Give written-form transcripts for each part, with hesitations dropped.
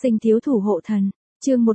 Sinh thiếu thủ hộ thần, chương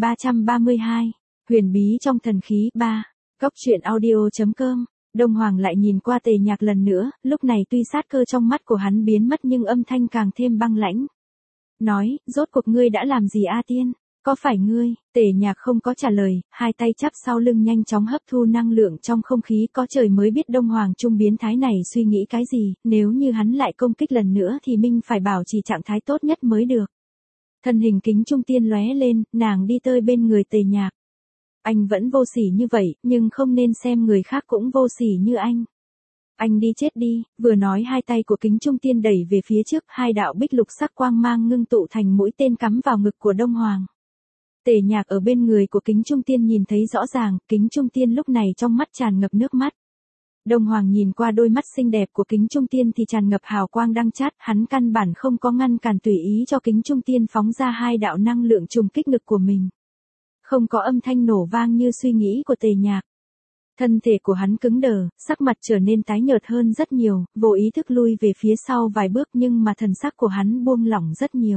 1332, huyền bí trong thần khí 3, Cóc truyện audio.com. Đông Hoàng lại nhìn qua Tề Nhạc lần nữa, lúc này tuy sát cơ trong mắt của hắn biến mất nhưng âm thanh càng thêm băng lãnh. Nói, rốt cuộc ngươi đã làm gì A Tiên? Có phải ngươi? Tề Nhạc không có trả lời, hai tay chắp sau lưng nhanh chóng hấp thu năng lượng trong không khí, có trời mới biết Đông Hoàng trung biến thái này suy nghĩ cái gì, nếu như hắn lại công kích lần nữa thì Minh phải bảo trì trạng thái tốt nhất mới được. Thân hình kính trung tiên lóe lên, nàng đi tới bên người Tề Nhạc. Anh vẫn vô sỉ như vậy, nhưng không nên xem người khác cũng vô sỉ như anh. Anh đi chết đi, vừa nói hai tay của kính trung tiên đẩy về phía trước, hai đạo bích lục sắc quang mang ngưng tụ thành mũi tên cắm vào ngực của Đông Hoàng. Tề Nhạc ở bên người của kính trung tiên nhìn thấy rõ ràng, kính trung tiên lúc này trong mắt tràn ngập nước mắt. Đông Hoàng nhìn qua đôi mắt xinh đẹp của kính trung tiên thì tràn ngập hào quang đăng chát, hắn căn bản không có ngăn cản tùy ý cho kính trung tiên phóng ra hai đạo năng lượng trùng kích ngực của mình. Không có âm thanh nổ vang như suy nghĩ của Tề Nhạc. Thân thể của hắn cứng đờ, sắc mặt trở nên tái nhợt hơn rất nhiều, vô ý thức lui về phía sau vài bước nhưng mà thần sắc của hắn buông lỏng rất nhiều.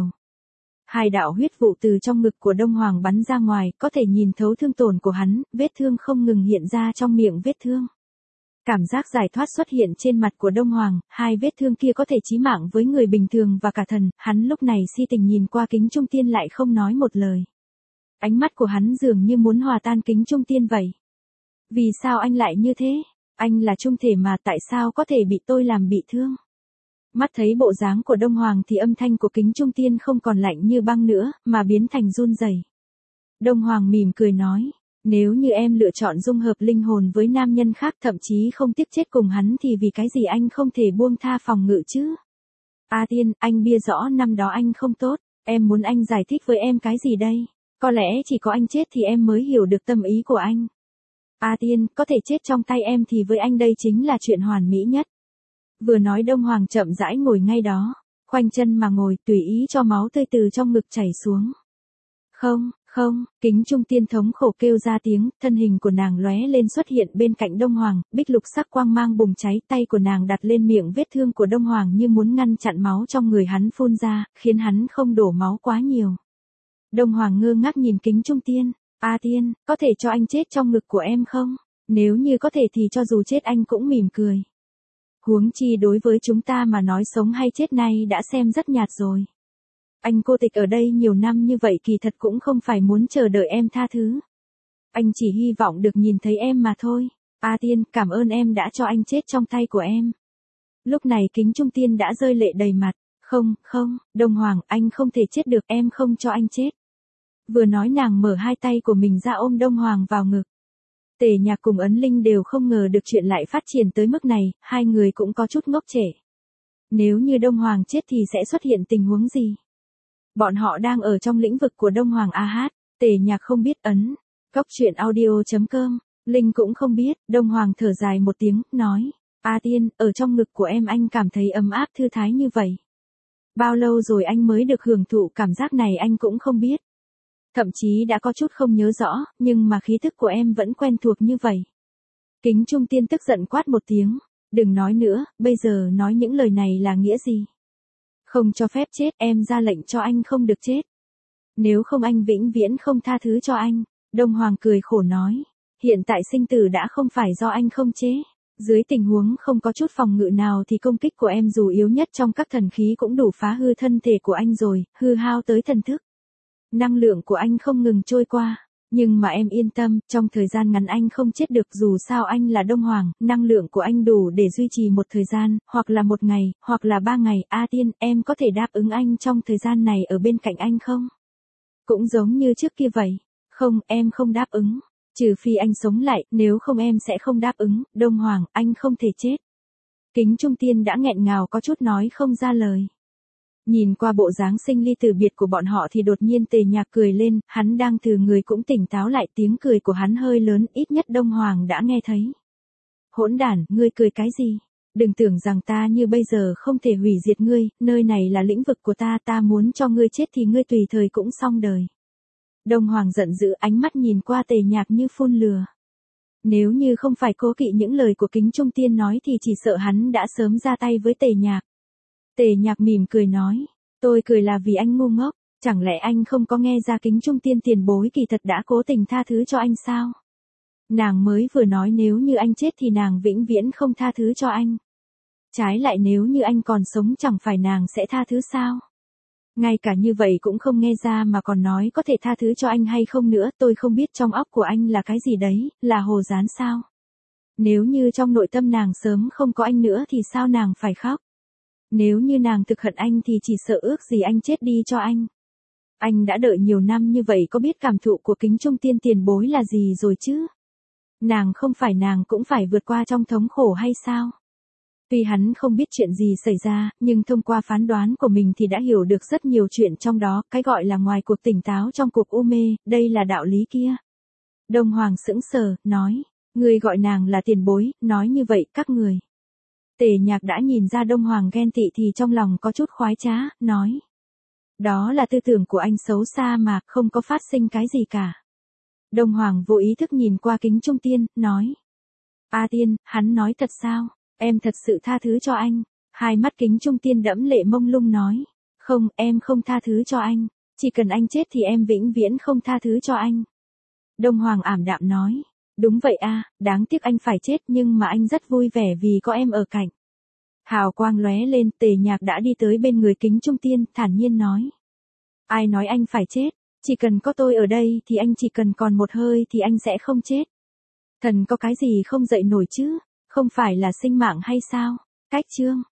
Hai đạo huyết vụ từ trong ngực của Đông Hoàng bắn ra ngoài, có thể nhìn thấu thương tổn của hắn, vết thương không ngừng hiện ra trong miệng vết thương. Cảm giác giải thoát xuất hiện trên mặt của Đông Hoàng, hai vết thương kia có thể chí mạng với người bình thường và cả thần, hắn lúc này si tình nhìn qua kính trung tiên lại không nói một lời. Ánh mắt của hắn dường như muốn hòa tan kính trung tiên vậy. Vì sao anh lại như thế? Anh là trung thể mà tại sao có thể bị tôi làm bị thương? Mắt thấy bộ dáng của Đông Hoàng thì âm thanh của kính trung tiên không còn lạnh như băng nữa, mà biến thành run rẩy. Đông Hoàng mỉm cười nói, nếu như em lựa chọn dung hợp linh hồn với nam nhân khác thậm chí không tiếc chết cùng hắn thì vì cái gì anh không thể buông tha phòng ngự chứ? A Tiên, anh bia rõ năm đó anh không tốt, em muốn anh giải thích với em cái gì đây? Có lẽ chỉ có anh chết thì em mới hiểu được tâm ý của anh. A Tiên, có thể chết trong tay em thì với anh đây chính là chuyện hoàn mỹ nhất. Vừa nói Đông Hoàng chậm rãi ngồi ngay đó, khoanh chân mà ngồi tùy ý cho máu tươi từ trong ngực chảy xuống. Không, kính trung tiên thống khổ kêu ra tiếng, thân hình của nàng lóe lên xuất hiện bên cạnh Đông Hoàng, bích lục sắc quang mang bùng cháy, tay của nàng đặt lên miệng vết thương của Đông Hoàng như muốn ngăn chặn máu trong người hắn phun ra, khiến hắn không đổ máu quá nhiều. Đông Hoàng ngơ ngác nhìn kính trung tiên, A Tiên, có thể cho anh chết trong ngực của em không? Nếu như có thể thì cho dù chết anh cũng mỉm cười. Huống chi đối với chúng ta mà nói sống hay chết này đã xem rất nhạt rồi. Anh cô tịch ở đây nhiều năm như vậy kỳ thật cũng không phải muốn chờ đợi em tha thứ. Anh chỉ hy vọng được nhìn thấy em mà thôi. A Tiên, cảm ơn em đã cho anh chết trong tay của em. Lúc này kính trung tiên đã rơi lệ đầy mặt. Không, Đông Hoàng, anh không thể chết được, em không cho anh chết. Vừa nói nàng mở hai tay của mình ra ôm Đông Hoàng vào ngực. Tề Nhạc cùng Ấn Linh đều không ngờ được chuyện lại phát triển tới mức này, hai người cũng có chút ngốc trệ. Nếu như Đông Hoàng chết thì sẽ xuất hiện tình huống gì? Bọn họ đang ở trong lĩnh vực của Đông Hoàng AH, Tề Nhạc không biết ấn. Cóc truyện audio.com, Linh cũng không biết, Đông Hoàng thở dài một tiếng, nói, A Tiên, ở trong ngực của em anh cảm thấy ấm áp thư thái như vậy. Bao lâu rồi anh mới được hưởng thụ cảm giác này anh cũng không biết. Thậm chí đã có chút không nhớ rõ, nhưng mà khí thức của em vẫn quen thuộc như vậy. Kính trung tiên tức giận quát một tiếng, đừng nói nữa, bây giờ nói những lời này là nghĩa gì? Không cho phép chết, em ra lệnh cho anh không được chết. Nếu không anh vĩnh viễn không tha thứ cho anh. Đông Hoàng cười khổ nói, hiện tại sinh tử đã không phải do anh không chế. Dưới tình huống không có chút phòng ngự nào thì công kích của em dù yếu nhất trong các thần khí cũng đủ phá hư thân thể của anh rồi, hư hao tới thần thức. Năng lượng của anh không ngừng trôi qua, nhưng mà em yên tâm, trong thời gian ngắn anh không chết được, dù sao anh là Đông Hoàng, năng lượng của anh đủ để duy trì một thời gian, hoặc là một ngày, hoặc là 3 ngày. A Tiên, em có thể đáp ứng anh trong thời gian này ở bên cạnh anh không? Cũng giống như trước kia vậy. Không, em không đáp ứng. Trừ phi anh sống lại, nếu không em sẽ không đáp ứng. Đông Hoàng, anh không thể chết. Kính trung tiên đã nghẹn ngào có chút nói không ra lời. Nhìn qua bộ dáng sinh ly từ biệt của bọn họ thì đột nhiên Tề Nhạc cười lên, hắn đang từ người cũng tỉnh táo lại, tiếng cười của hắn hơi lớn, ít nhất Đông Hoàng đã nghe thấy. Hỗn đản, ngươi cười cái gì? Đừng tưởng rằng ta như bây giờ không thể hủy diệt ngươi, nơi này là lĩnh vực của ta, ta muốn cho ngươi chết thì ngươi tùy thời cũng xong đời. Đông Hoàng giận dữ, ánh mắt nhìn qua Tề Nhạc như phun lửa. Nếu như không phải cố kỵ những lời của kính trung tiên nói thì chỉ sợ hắn đã sớm ra tay với Tề Nhạc. Tề Nhạc mỉm cười nói, tôi cười là vì anh ngu ngốc, Chẳng lẽ anh không có nghe ra Kính Trung Tiên tiền bối kỳ thật đã cố tình tha thứ cho anh sao? Nàng mới vừa nói nếu như anh chết thì nàng vĩnh viễn không tha thứ cho anh. Trái lại nếu như anh còn sống chẳng phải nàng sẽ tha thứ sao? Ngay cả như vậy cũng không nghe ra mà còn nói có thể tha thứ cho anh hay không nữa, tôi không biết trong óc của anh là cái gì đấy, là hồ dán sao? Nếu như trong nội tâm nàng sớm không có anh nữa thì sao nàng phải khóc? Nếu như nàng thực hận anh thì chỉ sợ ước gì anh chết đi cho anh. Anh đã đợi nhiều năm như vậy có biết cảm thụ của Kính Trung Tiên tiền bối là gì rồi chứ? Nàng không phải nàng cũng phải vượt qua trong thống khổ hay sao? Tuy hắn không biết chuyện gì xảy ra, nhưng thông qua phán đoán của mình thì đã hiểu được rất nhiều chuyện trong đó, cái gọi là ngoài cuộc tỉnh táo trong cuộc u mê, đây là đạo lý kia. Đông Hoàng sững sờ, nói, người gọi nàng là tiền bối, nói như vậy các người. Tề Nhạc đã nhìn ra Đông Hoàng ghen tị thì trong lòng có chút khoái trá, nói. Đó là tư tưởng của anh xấu xa mà, không có phát sinh cái gì cả. Đông Hoàng vô ý thức nhìn qua Kính Trung Tiên, nói. A Tiên, hắn nói thật sao? Em thật sự tha thứ cho anh. Hai mắt Kính Trung Tiên đẫm lệ mông lung nói. Không, em không tha thứ cho anh. Chỉ cần anh chết thì em vĩnh viễn không tha thứ cho anh. Đông Hoàng ảm đạm nói. Đúng vậy a, đáng tiếc anh phải chết nhưng mà anh rất vui vẻ vì có em ở cạnh. Hào quang lóe lên, Tề Nhạc đã đi tới bên người Kính Trung Tiên, thản nhiên nói. Ai nói anh phải chết? Chỉ cần có tôi ở đây thì anh chỉ cần còn một hơi thì anh sẽ không chết. Thần có cái gì không dậy nổi chứ? Không phải là sinh mạng hay sao? Cách chương.